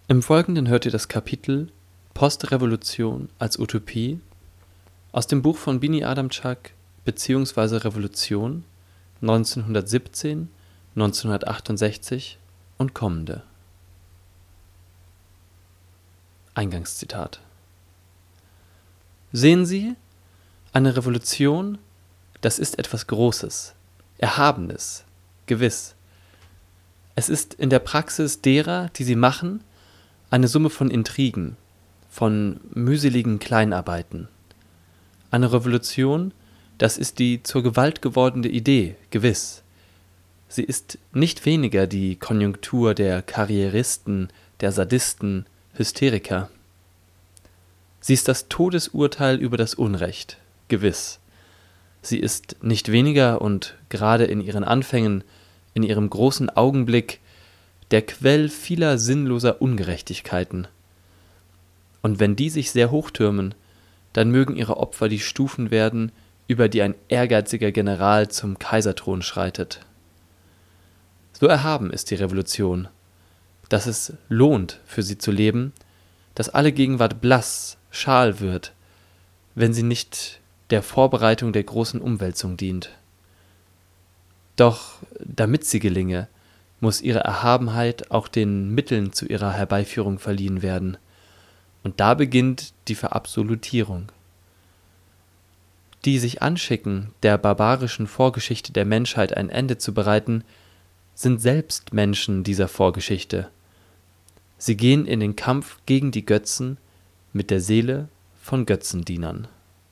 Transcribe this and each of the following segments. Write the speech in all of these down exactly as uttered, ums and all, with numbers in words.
Im Folgenden hört ihr das Kapitel Postrevolution als Utopie aus dem Buch von Bini Adamczak bzw. Revolution neunzehnhundertsiebzehn, neunzehnhundertachtundsechzig und kommende. Eingangszitat: Sehen Sie, eine Revolution, das ist etwas Großes, Erhabenes, gewiss. Es ist in der Praxis derer, die sie machen, eine Summe von Intrigen, von mühseligen Kleinarbeiten. Eine Revolution, das ist die zur Gewalt gewordene Idee, gewiss. Sie ist nicht weniger die Konjunktur der Karrieristen, der Sadisten, Hysteriker. Sie ist das Todesurteil über das Unrecht, gewiss. Sie ist nicht weniger und gerade in ihren Anfängen, in ihrem großen Augenblick, der Quell vieler sinnloser Ungerechtigkeiten. Und wenn die sich sehr hochtürmen, dann mögen ihre Opfer die Stufen werden, über die ein ehrgeiziger General zum Kaiserthron schreitet. So erhaben ist die Revolution, dass es lohnt, für sie zu leben, dass alle Gegenwart blass, schal wird, wenn sie nicht der Vorbereitung der großen Umwälzung dient. Doch damit sie gelinge, muss ihre Erhabenheit auch den Mitteln zu ihrer Herbeiführung verliehen werden. Und da beginnt die Verabsolutierung. Die sich anschicken, der barbarischen Vorgeschichte der Menschheit ein Ende zu bereiten, sind selbst Menschen dieser Vorgeschichte. Sie gehen in den Kampf gegen die Götzen mit der Seele von Götzendienern.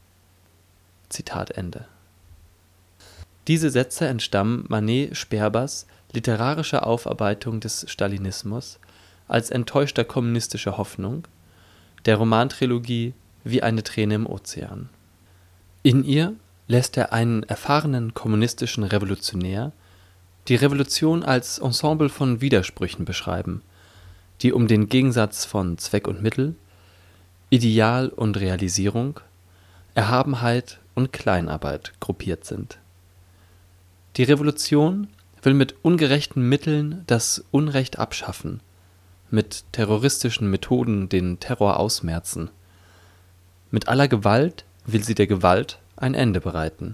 Zitat Ende. Diese Sätze entstammen Manet Sperbers literarischer Aufarbeitung des Stalinismus als enttäuschter kommunistischer Hoffnung, der Romantrilogie Wie eine Träne im Ozean. In ihr lässt er einen erfahrenen kommunistischen Revolutionär die Revolution als Ensemble von Widersprüchen beschreiben, die um den Gegensatz von Zweck und Mittel, Ideal und Realisierung, Erhabenheit und Kleinarbeit gruppiert sind. Die Revolution will mit ungerechten Mitteln das Unrecht abschaffen, mit terroristischen Methoden den Terror ausmerzen. Mit aller Gewalt will sie der Gewalt ein Ende bereiten.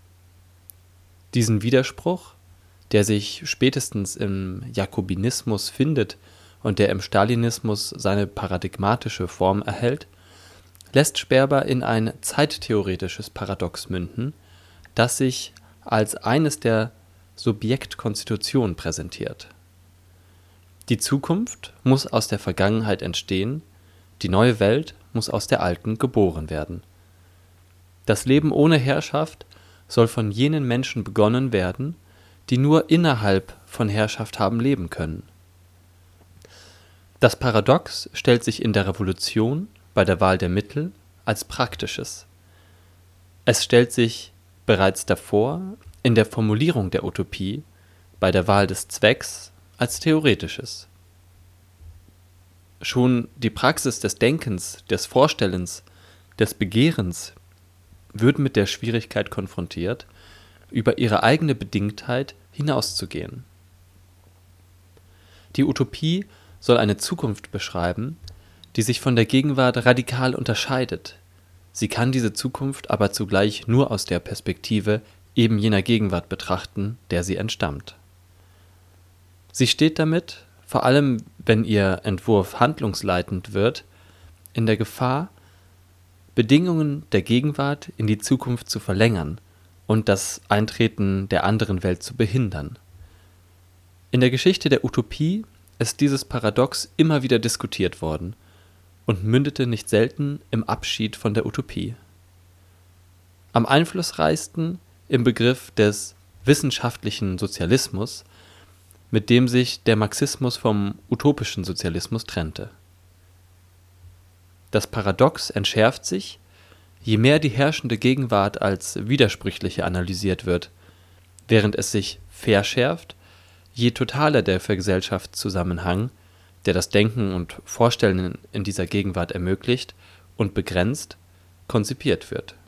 Diesen Widerspruch, der sich spätestens im Jakobinismus findet und der im Stalinismus seine paradigmatische Form erhält, lässt Sperber in ein zeittheoretisches Paradox münden, das sich als eines der Subjektkonstitution präsentiert. Die Zukunft muss aus der Vergangenheit entstehen, die neue Welt muss aus der alten geboren werden. Das Leben ohne Herrschaft soll von jenen Menschen begonnen werden, die nur innerhalb von Herrschaft haben leben können. Das Paradox stellt sich in der Revolution bei der Wahl der Mittel als praktisches. Es stellt sich bereits davor in der Formulierung der Utopie bei der Wahl des Zwecks als theoretisches. Schon die Praxis des Denkens, des Vorstellens, des Begehrens wird mit der Schwierigkeit konfrontiert, über ihre eigene Bedingtheit hinauszugehen. Die Utopie soll eine Zukunft beschreiben, die sich von der Gegenwart radikal unterscheidet. Sie kann diese Zukunft aber zugleich nur aus der Perspektive eben jener Gegenwart betrachten, der sie entstammt. Sie steht damit, vor allem wenn ihr Entwurf handlungsleitend wird, in der Gefahr, Bedingungen der Gegenwart in die Zukunft zu verlängern und das Eintreten der anderen Welt zu behindern. In der Geschichte der Utopie ist dieses Paradox immer wieder diskutiert worden und mündete nicht selten im Abschied von der Utopie. Am einflussreichsten im Begriff des wissenschaftlichen Sozialismus, mit dem sich der Marxismus vom utopischen Sozialismus trennte. Das Paradox entschärft sich, je mehr die herrschende Gegenwart als widersprüchliche analysiert wird, während es sich verschärft, je totaler der Vergesellschaftszusammenhang, der das Denken und Vorstellen in dieser Gegenwart ermöglicht und begrenzt, konzipiert wird.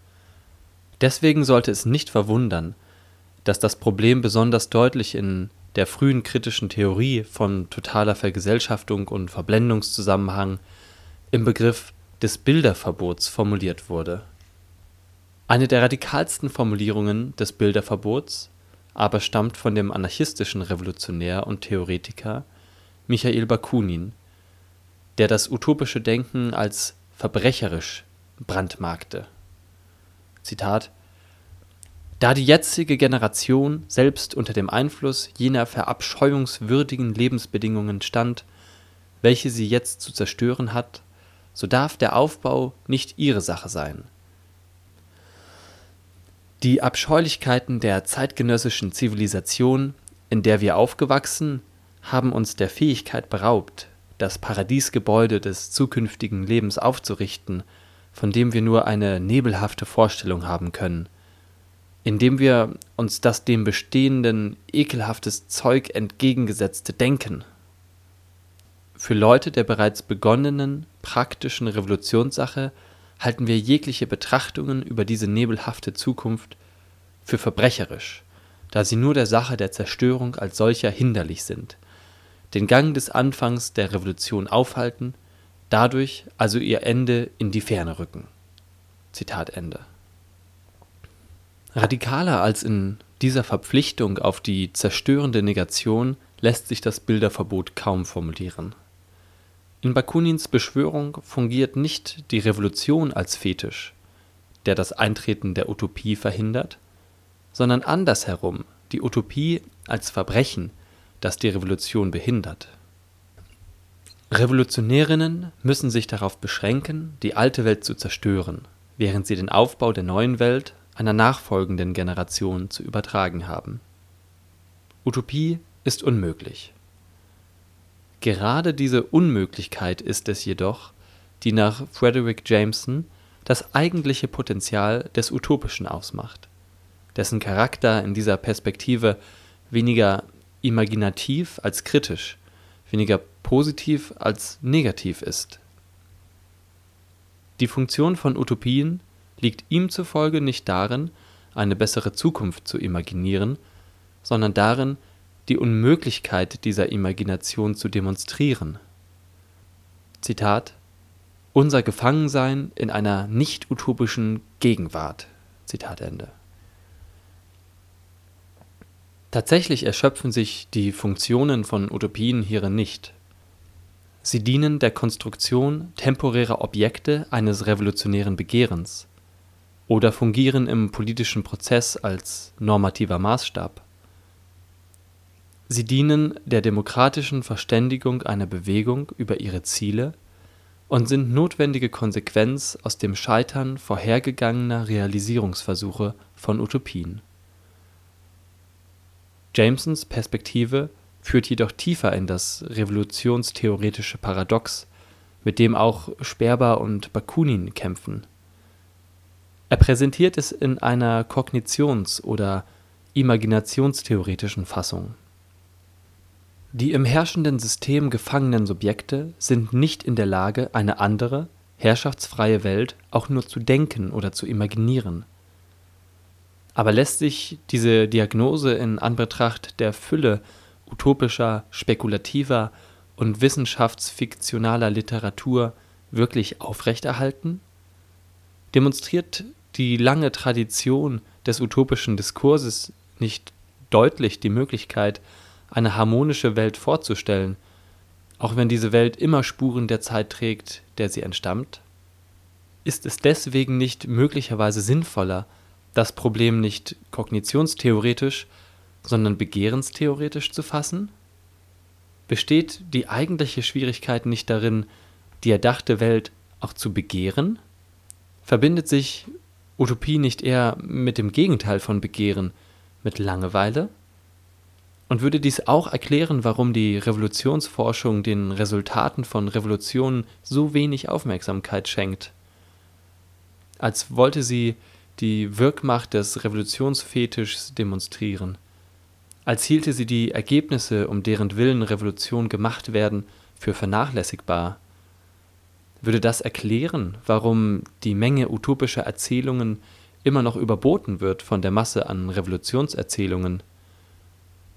Deswegen sollte es nicht verwundern, dass das Problem besonders deutlich in der frühen kritischen Theorie von totaler Vergesellschaftung und Verblendungszusammenhang im Begriff des Bilderverbots formuliert wurde. Eine der radikalsten Formulierungen des Bilderverbots aber stammt von dem anarchistischen Revolutionär und Theoretiker Michail Bakunin, der das utopische Denken als verbrecherisch brandmarkte. Zitat: Da die jetzige Generation selbst unter dem Einfluss jener verabscheuungswürdigen Lebensbedingungen stand, welche sie jetzt zu zerstören hat, so darf der Aufbau nicht ihre Sache sein. Die Abscheulichkeiten der zeitgenössischen Zivilisation, in der wir aufgewachsen, haben uns der Fähigkeit beraubt, das Paradiesgebäude des zukünftigen Lebens aufzurichten, von dem wir nur eine nebelhafte Vorstellung haben können, indem wir uns das dem Bestehenden ekelhaftes Zeug entgegengesetzte denken. Für Leute der bereits begonnenen, praktischen Revolutionssache halten wir jegliche Betrachtungen über diese nebelhafte Zukunft für verbrecherisch, da sie nur der Sache der Zerstörung als solcher hinderlich sind, den Gang des Anfangs der Revolution aufhalten, dadurch also ihr Ende in die Ferne rücken. Zitat Ende. Radikaler als in dieser Verpflichtung auf die zerstörende Negation lässt sich das Bilderverbot kaum formulieren. In Bakunins Beschwörung fungiert nicht die Revolution als Fetisch, der das Eintreten der Utopie verhindert, sondern andersherum die Utopie als Verbrechen, das die Revolution behindert. Revolutionärinnen müssen sich darauf beschränken, die alte Welt zu zerstören, während sie den Aufbau der neuen Welt einer nachfolgenden Generation zu übertragen haben. Utopie ist unmöglich. Gerade diese Unmöglichkeit ist es jedoch, die nach Fredric Jameson das eigentliche Potenzial des Utopischen ausmacht, dessen Charakter in dieser Perspektive weniger imaginativ als kritisch, weniger positiv als negativ ist. Die Funktion von Utopien liegt ihm zufolge nicht darin, eine bessere Zukunft zu imaginieren, sondern darin, die Unmöglichkeit dieser Imagination zu demonstrieren. Zitat: Unser Gefangensein in einer nicht-utopischen Gegenwart. Zitat Ende. Tatsächlich erschöpfen sich die Funktionen von Utopien hierin nicht. Sie dienen der Konstruktion temporärer Objekte eines revolutionären Begehrens oder fungieren im politischen Prozess als normativer Maßstab. Sie dienen der demokratischen Verständigung einer Bewegung über ihre Ziele und sind notwendige Konsequenz aus dem Scheitern vorhergegangener Realisierungsversuche von Utopien. Jamesons Perspektive führt jedoch tiefer in das revolutionstheoretische Paradox, mit dem auch Sperber und Bakunin kämpfen. Er präsentiert es in einer kognitions- oder imaginationstheoretischen Fassung. Die im herrschenden System gefangenen Subjekte sind nicht in der Lage, eine andere, herrschaftsfreie Welt auch nur zu denken oder zu imaginieren. Aber lässt sich diese Diagnose in Anbetracht der Fülle utopischer, spekulativer und wissenschaftsfiktionaler Literatur wirklich aufrechterhalten? Demonstriert die lange Tradition des utopischen Diskurses nicht deutlich die Möglichkeit, eine harmonische Welt vorzustellen, auch wenn diese Welt immer Spuren der Zeit trägt, der sie entstammt? Ist es deswegen nicht möglicherweise sinnvoller, das Problem nicht kognitionstheoretisch, sondern begehrenstheoretisch zu fassen? Besteht die eigentliche Schwierigkeit nicht darin, die erdachte Welt auch zu begehren? Verbindet sich Utopie nicht eher mit dem Gegenteil von Begehren, mit Langeweile? Und würde dies auch erklären, warum die Revolutionsforschung den Resultaten von Revolutionen so wenig Aufmerksamkeit schenkt? Als wollte sie die Wirkmacht des Revolutionsfetischs demonstrieren, als hielte sie die Ergebnisse, um deren Willen Revolutionen gemacht werden, für vernachlässigbar. Würde das erklären, warum die Menge utopischer Erzählungen immer noch überboten wird von der Masse an Revolutionserzählungen?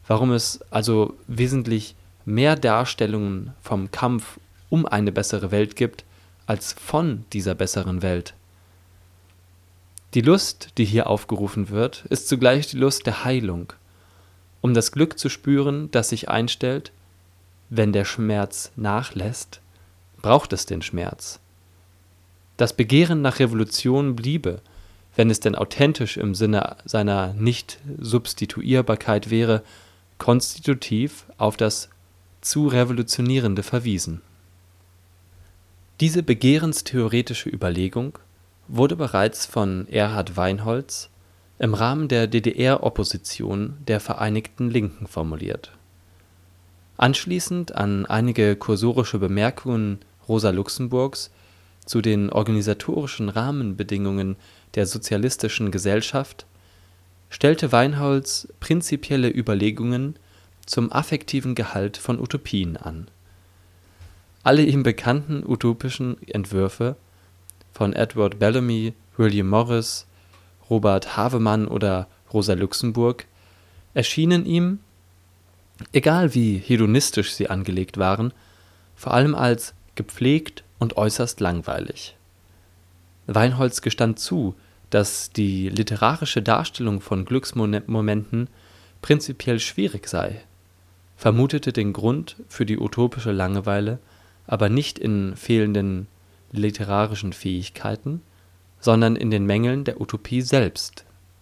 warum es also wesentlich mehr Darstellungen vom Kampf um eine bessere Welt gibt, als von dieser besseren Welt. Die Lust, die hier aufgerufen wird, ist zugleich die Lust der Heilung, um das Glück zu spüren, das sich einstellt, wenn der Schmerz nachlässt, braucht es den Schmerz. Das Begehren nach Revolution bliebe, wenn es denn authentisch im Sinne seiner Nicht-Substituierbarkeit wäre, konstitutiv auf das zu Revolutionierende verwiesen. Diese begehrenstheoretische Überlegung wurde bereits von Erhard Weinholz im Rahmen der D D R-Opposition der Vereinigten Linken formuliert. Anschließend an einige kursorische Bemerkungen Rosa Luxemburgs zu den organisatorischen Rahmenbedingungen der sozialistischen Gesellschaft stellte Weinholz prinzipielle Überlegungen zum affektiven Gehalt von Utopien an. Alle ihm bekannten utopischen Entwürfe von Edward Bellamy, William Morris, Robert Havemann oder Rosa Luxemburg erschienen ihm, egal wie hedonistisch sie angelegt waren, vor allem als gepflegt und äußerst langweilig. Weinholz gestand zu, dass die literarische Darstellung von Glücksmomenten prinzipiell schwierig sei, vermutete den Grund für die utopische Langeweile aber nicht in fehlenden literarischen Fähigkeiten, sondern in den Mängeln der Utopie selbst.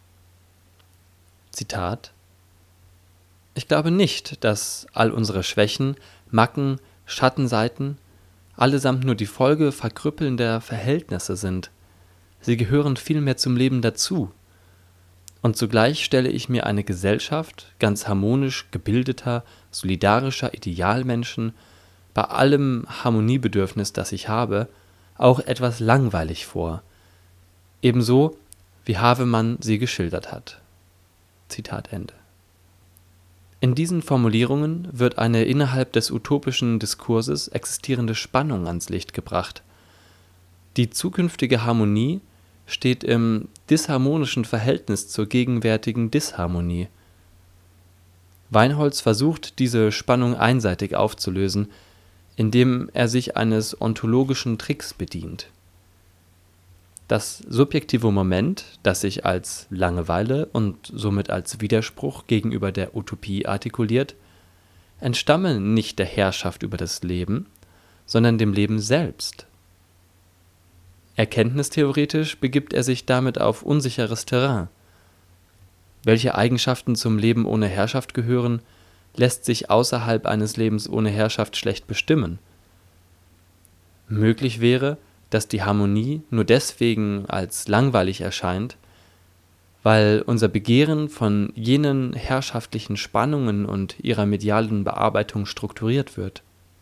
Zitat: Ich glaube nicht, dass all unsere Schwächen, Macken, Schattenseiten allesamt nur die Folge verkrüppelnder Verhältnisse sind. Sie gehören vielmehr zum Leben dazu. Und zugleich stelle ich mir eine Gesellschaft ganz harmonisch gebildeter, solidarischer Idealmenschen bei allem Harmoniebedürfnis, das ich habe, auch etwas langweilig vor, ebenso wie Havemann sie geschildert hat. Zitat Ende. In diesen Formulierungen wird eine innerhalb des utopischen Diskurses existierende Spannung ans Licht gebracht. Die zukünftige Harmonie steht im disharmonischen Verhältnis zur gegenwärtigen Disharmonie. Weinholz versucht, diese Spannung einseitig aufzulösen, indem er sich eines ontologischen Tricks bedient. Das subjektive Moment, das sich als Langeweile und somit als Widerspruch gegenüber der Utopie artikuliert, entstamme nicht der Herrschaft über das Leben, sondern dem Leben selbst. Erkenntnistheoretisch begibt er sich damit auf unsicheres Terrain. Welche Eigenschaften zum Leben ohne Herrschaft gehören, lässt sich außerhalb eines Lebens ohne Herrschaft schlecht bestimmen. Möglich wäre, dass die Harmonie nur deswegen als langweilig erscheint, weil unser Begehren von jenen herrschaftlichen Spannungen und ihrer medialen Bearbeitung strukturiert wird.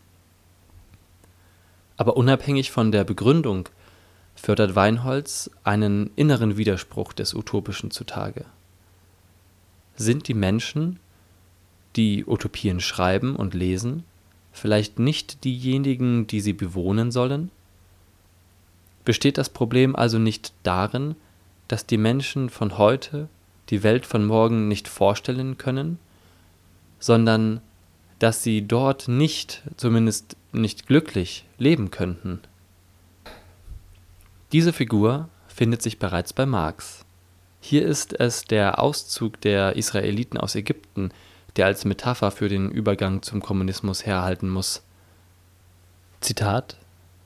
Aber unabhängig von der Begründung fördert Weinholz einen inneren Widerspruch des Utopischen zutage. Sind die Menschen, die Utopien schreiben und lesen, vielleicht nicht diejenigen, die sie bewohnen sollen? Besteht das Problem also nicht darin, dass die Menschen von heute die Welt von morgen nicht vorstellen können, sondern dass sie dort nicht, zumindest nicht glücklich, leben könnten? Diese Figur findet sich bereits bei Marx. Hier ist es der Auszug der Israeliten aus Ägypten, der als Metapher für den Übergang zum Kommunismus herhalten muss. Zitat: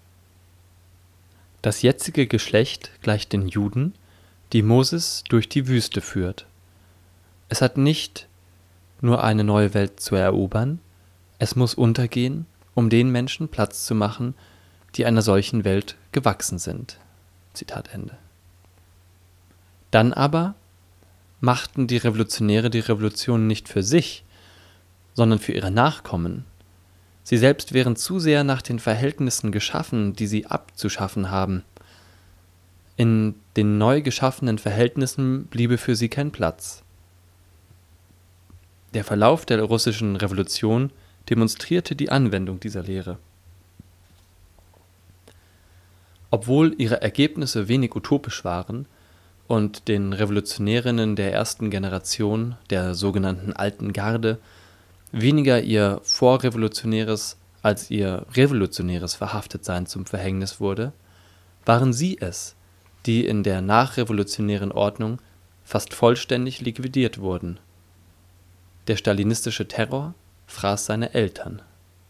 Das jetzige Geschlecht gleicht den Juden, die Moses durch die Wüste führt. Es hat nicht nur eine neue Welt zu erobern, es muss untergehen, um den Menschen Platz zu machen, die einer solchen Welt gewachsen sind. Zitat Ende. Dann aber machten die Revolutionäre die Revolution nicht für sich, sondern für ihre Nachkommen. Sie selbst wären zu sehr nach den Verhältnissen geschaffen, die sie abzuschaffen haben. In den neu geschaffenen Verhältnissen bliebe für sie kein Platz. Der Verlauf der russischen Revolution demonstrierte die Anwendung dieser Lehre. Obwohl ihre Ergebnisse wenig utopisch waren und den Revolutionärinnen der ersten Generation, der sogenannten Alten Garde, weniger ihr vorrevolutionäres als ihr revolutionäres Verhaftetsein zum Verhängnis wurde, waren sie es, die in der nachrevolutionären Ordnung fast vollständig liquidiert wurden. Der stalinistische Terror fraß seine Eltern.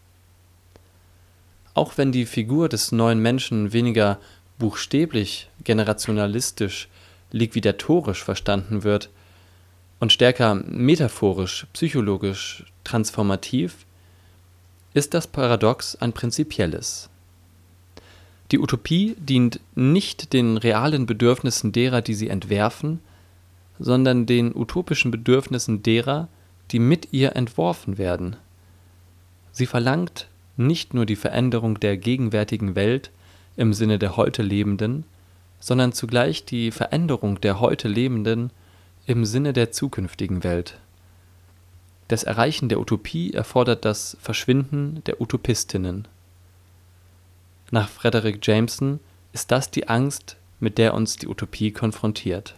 Auch wenn die Figur des neuen Menschen weniger buchstäblich, generationalistisch, liquidatorisch verstanden wird und stärker metaphorisch, psychologisch, transformativ, ist das Paradox ein prinzipielles. Die Utopie dient nicht den realen Bedürfnissen derer, die sie entwerfen, sondern den utopischen Bedürfnissen derer, die mit ihr entworfen werden. Sie verlangt nicht nur die Veränderung der gegenwärtigen Welt im Sinne der heute Lebenden, sondern zugleich die Veränderung der heute Lebenden im Sinne der zukünftigen Welt. Das Erreichen der Utopie erfordert das Verschwinden der Utopistinnen. Nach Fredric Jameson ist das die Angst, mit der uns die Utopie konfrontiert.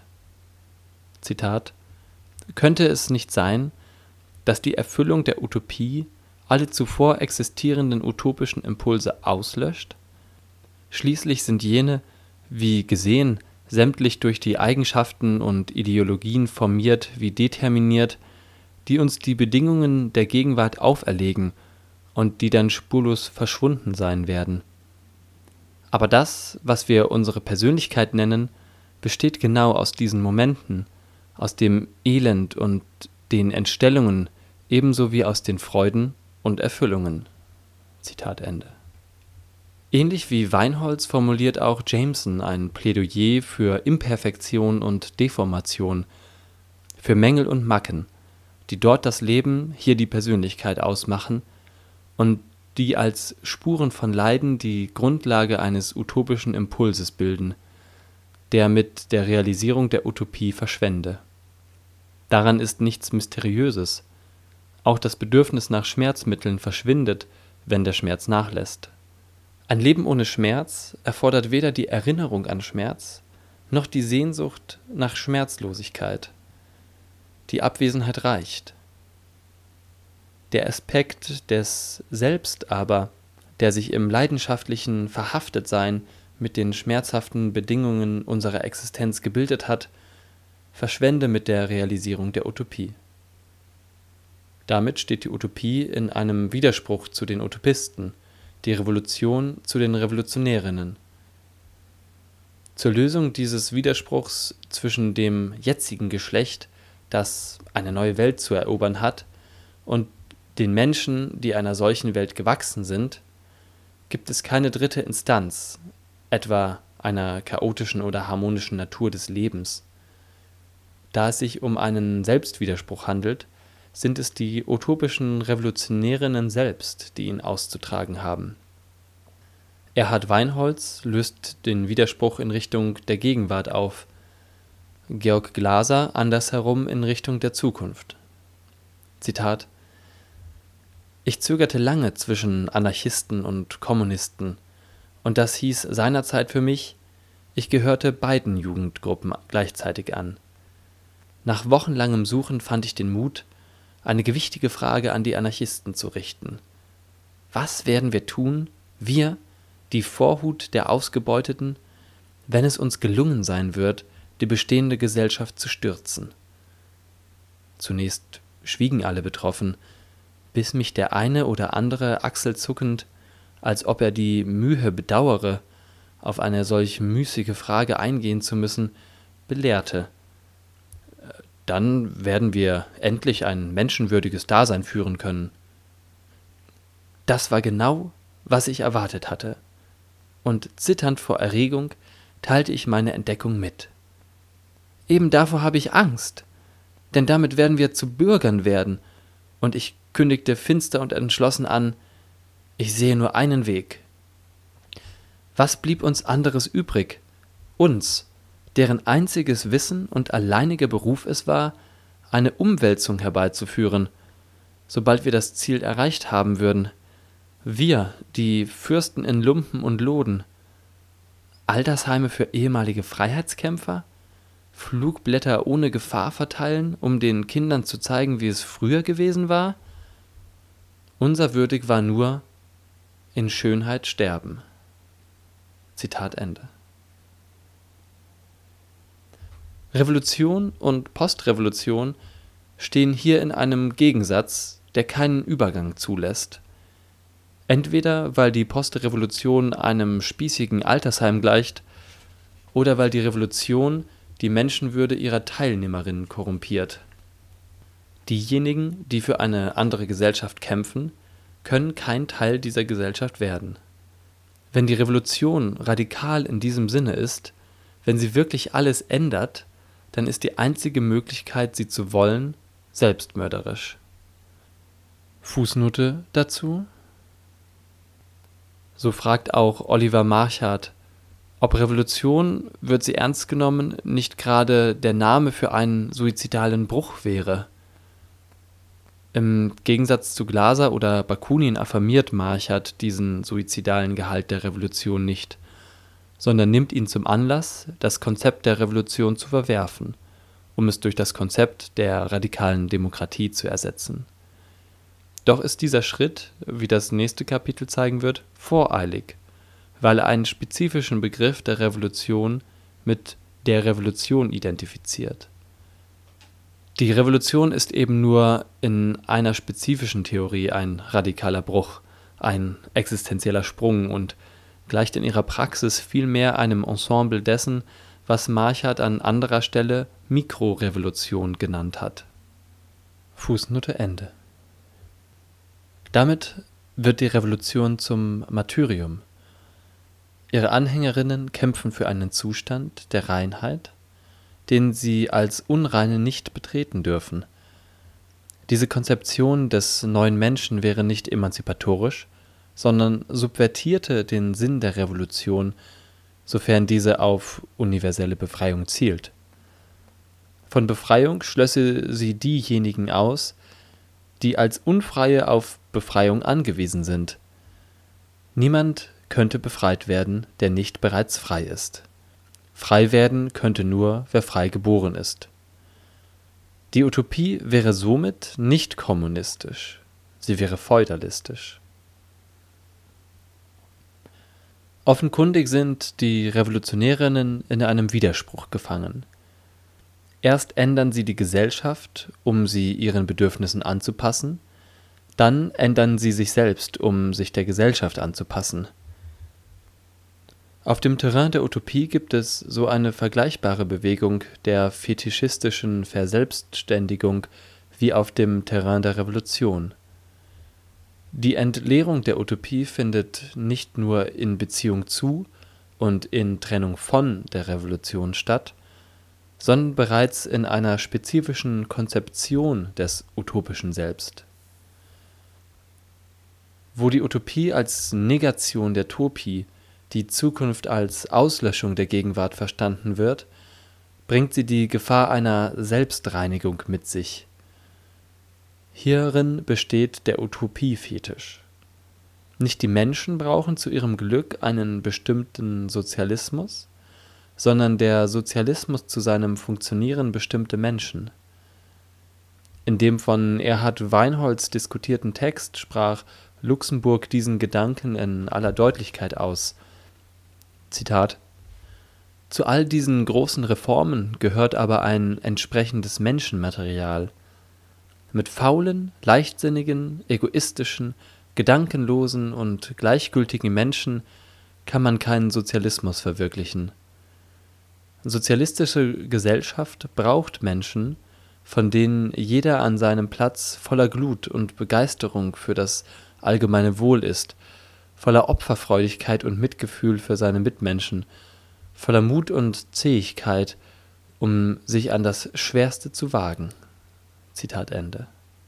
Zitat: Könnte es nicht sein, dass die Erfüllung der Utopie alle zuvor existierenden utopischen Impulse auslöscht? Schließlich sind jene, wie gesehen, sämtlich durch die Eigenschaften und Ideologien formiert wie determiniert, die uns die Bedingungen der Gegenwart auferlegen und die dann spurlos verschwunden sein werden. Aber das, was wir unsere Persönlichkeit nennen, besteht genau aus diesen Momenten, aus dem Elend und den Entstellungen, ebenso wie aus den Freuden und Erfüllungen. Zitat Ende. Ähnlich wie Weinholz formuliert auch Jameson ein Plädoyer für Imperfektion und Deformation, für Mängel und Macken, die dort das Leben, hier die Persönlichkeit ausmachen und die als Spuren von Leiden die Grundlage eines utopischen Impulses bilden, der mit der Realisierung der Utopie verschwände. Daran ist nichts Mysteriöses. Auch das Bedürfnis nach Schmerzmitteln verschwindet, wenn der Schmerz nachlässt. Ein Leben ohne Schmerz erfordert weder die Erinnerung an Schmerz, noch die Sehnsucht nach Schmerzlosigkeit. Die Abwesenheit reicht. Der Aspekt des Selbst aber, der sich im leidenschaftlichen Verhaftetsein mit den schmerzhaften Bedingungen unserer Existenz gebildet hat, verschwende mit der Realisierung der Utopie. Damit steht die Utopie in einem Widerspruch zu den Utopisten, die Revolution zu den Revolutionärinnen. Zur Lösung dieses Widerspruchs zwischen dem jetzigen Geschlecht, das eine neue Welt zu erobern hat, und den Menschen, die einer solchen Welt gewachsen sind, gibt es keine dritte Instanz, etwa einer chaotischen oder harmonischen Natur des Lebens. Da es sich um einen Selbstwiderspruch handelt, sind es die utopischen Revolutionärinnen selbst, die ihn auszutragen haben. Erhard Weinholz löst den Widerspruch in Richtung der Gegenwart auf, Georg Glaser andersherum in Richtung der Zukunft. Zitat: Ich zögerte lange zwischen Anarchisten und Kommunisten, und das hieß seinerzeit für mich, ich gehörte beiden Jugendgruppen gleichzeitig an. Nach wochenlangem Suchen fand ich den Mut, eine gewichtige Frage an die Anarchisten zu richten. Was werden wir tun, wir, die Vorhut der Ausgebeuteten, wenn es uns gelungen sein wird, die bestehende Gesellschaft zu stürzen? Zunächst schwiegen alle betroffen, bis mich der eine oder andere achselzuckend, als ob er die Mühe bedauere, auf eine solch müßige Frage eingehen zu müssen, belehrte. Dann werden wir endlich ein menschenwürdiges Dasein führen können. Das war genau, was ich erwartet hatte, und zitternd vor Erregung teilte ich meine Entdeckung mit. Eben davor habe ich Angst, denn damit werden wir zu Bürgern werden, und ich kündigte finster und entschlossen an, ich sehe nur einen Weg. Was blieb uns anderes übrig, uns, deren einziges Wissen und alleiniger Beruf es war, eine Umwälzung herbeizuführen, sobald wir das Ziel erreicht haben würden. Wir, die Fürsten in Lumpen und Loden, Altersheime für ehemalige Freiheitskämpfer, Flugblätter ohne Gefahr verteilen, um den Kindern zu zeigen, wie es früher gewesen war? Unser würdig war nur in Schönheit sterben. Zitat Ende. Revolution und Postrevolution stehen hier in einem Gegensatz, der keinen Übergang zulässt. Entweder weil die Postrevolution einem spießigen Altersheim gleicht, oder weil die Revolution die Menschenwürde ihrer Teilnehmerinnen korrumpiert. Diejenigen, die für eine andere Gesellschaft kämpfen, können kein Teil dieser Gesellschaft werden. Wenn die Revolution radikal in diesem Sinne ist, wenn sie wirklich alles ändert, dann ist die einzige Möglichkeit, sie zu wollen, selbstmörderisch. Fußnote dazu: So fragt auch Oliver Marchart, ob Revolution, wird sie ernst genommen, nicht gerade der Name für einen suizidalen Bruch wäre. Im Gegensatz zu Glaser oder Bakunin affirmiert Marchart diesen suizidalen Gehalt der Revolution nicht, sondern nimmt ihn zum Anlass, das Konzept der Revolution zu verwerfen, um es durch das Konzept der radikalen Demokratie zu ersetzen. Doch ist dieser Schritt, wie das nächste Kapitel zeigen wird, voreilig, weil er einen spezifischen Begriff der Revolution mit der Revolution identifiziert. Die Revolution ist eben nur in einer spezifischen Theorie ein radikaler Bruch, ein existenzieller Sprung und gleicht in ihrer Praxis vielmehr einem Ensemble dessen, was Marchart an anderer Stelle Mikrorevolution genannt hat. Fußnote Ende. Damit wird die Revolution zum Martyrium. Ihre Anhängerinnen kämpfen für einen Zustand der Reinheit, den sie als Unreine nicht betreten dürfen. Diese Konzeption des neuen Menschen wäre nicht emanzipatorisch, sondern subvertierte den Sinn der Revolution, sofern diese auf universelle Befreiung zielt. Von Befreiung schlösse sie diejenigen aus, die als Unfreie auf Befreiung angewiesen sind. Niemand könnte befreit werden, der nicht bereits frei ist. Frei werden könnte nur, wer frei geboren ist. Die Utopie wäre somit nicht kommunistisch, sie wäre feudalistisch. Offenkundig sind die Revolutionärinnen in einem Widerspruch gefangen. Erst ändern sie die Gesellschaft, um sie ihren Bedürfnissen anzupassen, dann ändern sie sich selbst, um sich der Gesellschaft anzupassen. Auf dem Terrain der Utopie gibt es so eine vergleichbare Bewegung der fetischistischen Verselbstständigung wie auf dem Terrain der Revolution. Die Entleerung der Utopie findet nicht nur in Beziehung zu und in Trennung von der Revolution statt, sondern bereits in einer spezifischen Konzeption des utopischen Selbst. Wo die Utopie als Negation der Topie, die Zukunft als Auslöschung der Gegenwart verstanden wird, bringt sie die Gefahr einer Selbstreinigung mit sich. Hierin besteht der Utopie-Fetisch. Nicht die Menschen brauchen zu ihrem Glück einen bestimmten Sozialismus, sondern der Sozialismus zu seinem Funktionieren bestimmte Menschen. In dem von Erhard Weinholz diskutierten Text sprach Luxemburg diesen Gedanken in aller Deutlichkeit aus. Zitat: Zu all diesen großen Reformen gehört aber ein entsprechendes Menschenmaterial. Mit faulen, leichtsinnigen, egoistischen, gedankenlosen und gleichgültigen Menschen kann man keinen Sozialismus verwirklichen. Sozialistische Gesellschaft braucht Menschen, von denen jeder an seinem Platz voller Glut und Begeisterung für das allgemeine Wohl ist, voller Opferfreudigkeit und Mitgefühl für seine Mitmenschen, voller Mut und Zähigkeit, um sich an das Schwerste zu wagen. Zitat Ende.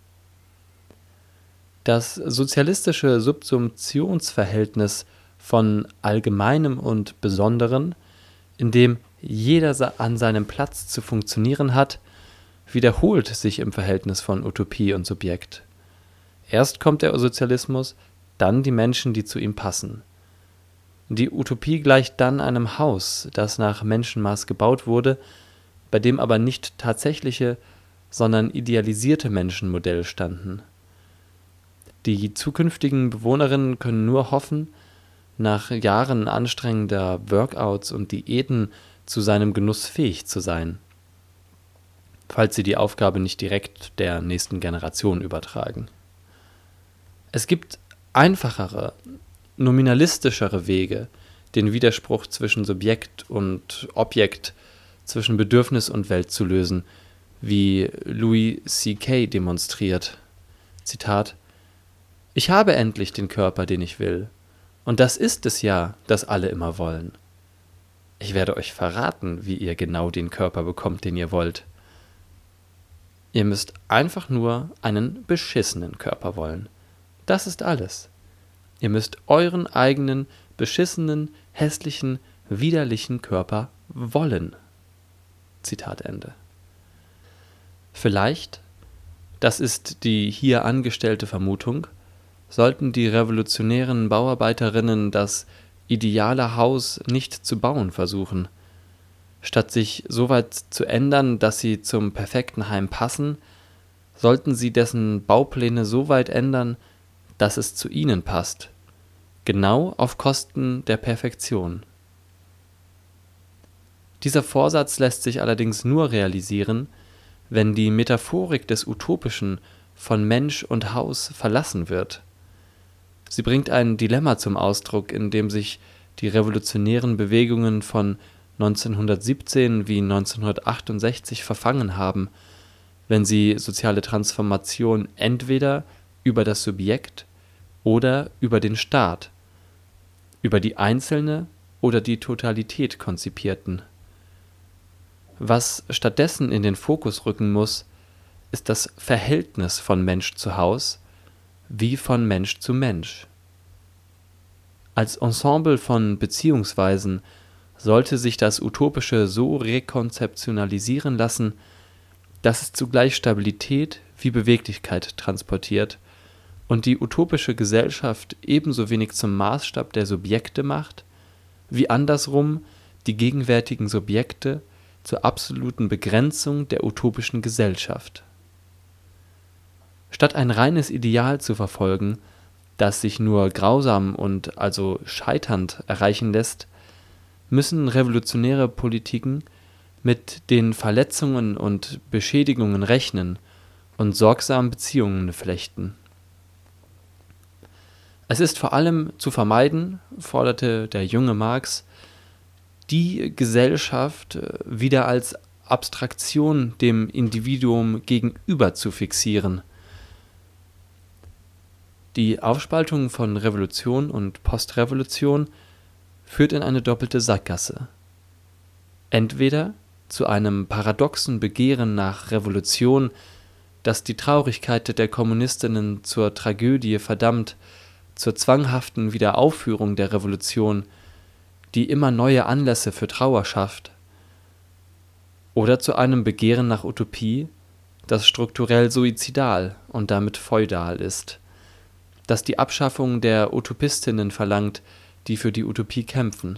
Das sozialistische Subsumptionsverhältnis von Allgemeinem und Besonderem, in dem jeder an seinem Platz zu funktionieren hat, wiederholt sich im Verhältnis von Utopie und Subjekt. Erst kommt der Sozialismus, dann die Menschen, die zu ihm passen. Die Utopie gleicht dann einem Haus, das nach Menschenmaß gebaut wurde, bei dem aber nicht tatsächliche, sondern idealisierte Menschenmodelle standen. Die zukünftigen Bewohnerinnen können nur hoffen, nach Jahren anstrengender Workouts und Diäten zu seinem Genuss fähig zu sein, falls sie die Aufgabe nicht direkt der nächsten Generation übertragen. Es gibt einfachere, nominalistischere Wege, den Widerspruch zwischen Subjekt und Objekt, zwischen Bedürfnis und Welt zu lösen, wie Louis C K demonstriert. Zitat: Ich habe endlich den Körper, den ich will. Und das ist es ja, das alle immer wollen. Ich werde euch verraten, wie ihr genau den Körper bekommt, den ihr wollt. Ihr müsst einfach nur einen beschissenen Körper wollen. Das ist alles. Ihr müsst euren eigenen, beschissenen, hässlichen, widerlichen Körper wollen. Zitat Ende. Vielleicht, das ist die hier angestellte Vermutung, sollten die revolutionären Bauarbeiterinnen das ideale Haus nicht zu bauen versuchen. Statt sich so weit zu ändern, dass sie zum perfekten Heim passen, sollten sie dessen Baupläne so weit ändern, dass es zu ihnen passt, genau auf Kosten der Perfektion. Dieser Vorsatz lässt sich allerdings nur realisieren, wenn die Metaphorik des Utopischen von Mensch und Haus verlassen wird. Sie bringt ein Dilemma zum Ausdruck, in dem sich die revolutionären Bewegungen von neunzehnhundertsiebzehn wie neunzehnhundertachtundsechzig verfangen haben, wenn sie soziale Transformation entweder über das Subjekt oder über den Staat, über die Einzelne oder die Totalität konzipierten. Was stattdessen in den Fokus rücken muss, ist das Verhältnis von Mensch zu Haus wie von Mensch zu Mensch. Als Ensemble von Beziehungsweisen sollte sich das Utopische so rekonzeptionalisieren lassen, dass es zugleich Stabilität wie Beweglichkeit transportiert und die utopische Gesellschaft ebenso wenig zum Maßstab der Subjekte macht, wie andersrum die gegenwärtigen Subjekte zur absoluten Begrenzung der utopischen Gesellschaft. Statt ein reines Ideal zu verfolgen, das sich nur grausam und also scheiternd erreichen lässt, müssen revolutionäre Politiken mit den Verletzungen und Beschädigungen rechnen und sorgsam Beziehungen flechten. Es ist vor allem zu vermeiden, forderte der junge Marx, die Gesellschaft wieder als Abstraktion dem Individuum gegenüber zu fixieren. Die Aufspaltung von Revolution und Postrevolution führt in eine doppelte Sackgasse. Entweder zu einem paradoxen Begehren nach Revolution, das die Traurigkeit der Kommunistinnen zur Tragödie verdammt, zur zwanghaften Wiederaufführung der Revolution, die immer neue Anlässe für Trauer schafft, oder zu einem Begehren nach Utopie, das strukturell suizidal und damit feudal ist, das die Abschaffung der Utopistinnen verlangt, die für die Utopie kämpfen.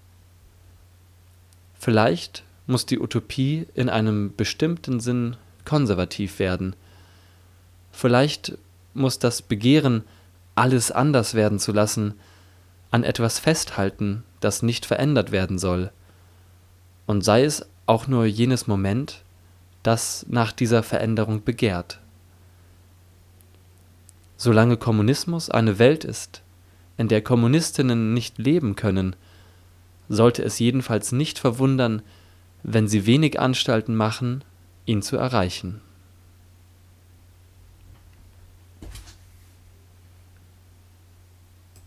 Vielleicht muss die Utopie in einem bestimmten Sinn konservativ werden. Vielleicht muss das Begehren, alles anders werden zu lassen, an etwas festhalten, das nicht verändert werden soll, und sei es auch nur jenes Moment, das nach dieser Veränderung begehrt. Solange Kommunismus eine Welt ist, in der Kommunistinnen nicht leben können, sollte es jedenfalls nicht verwundern, wenn sie wenig Anstalten machen, ihn zu erreichen.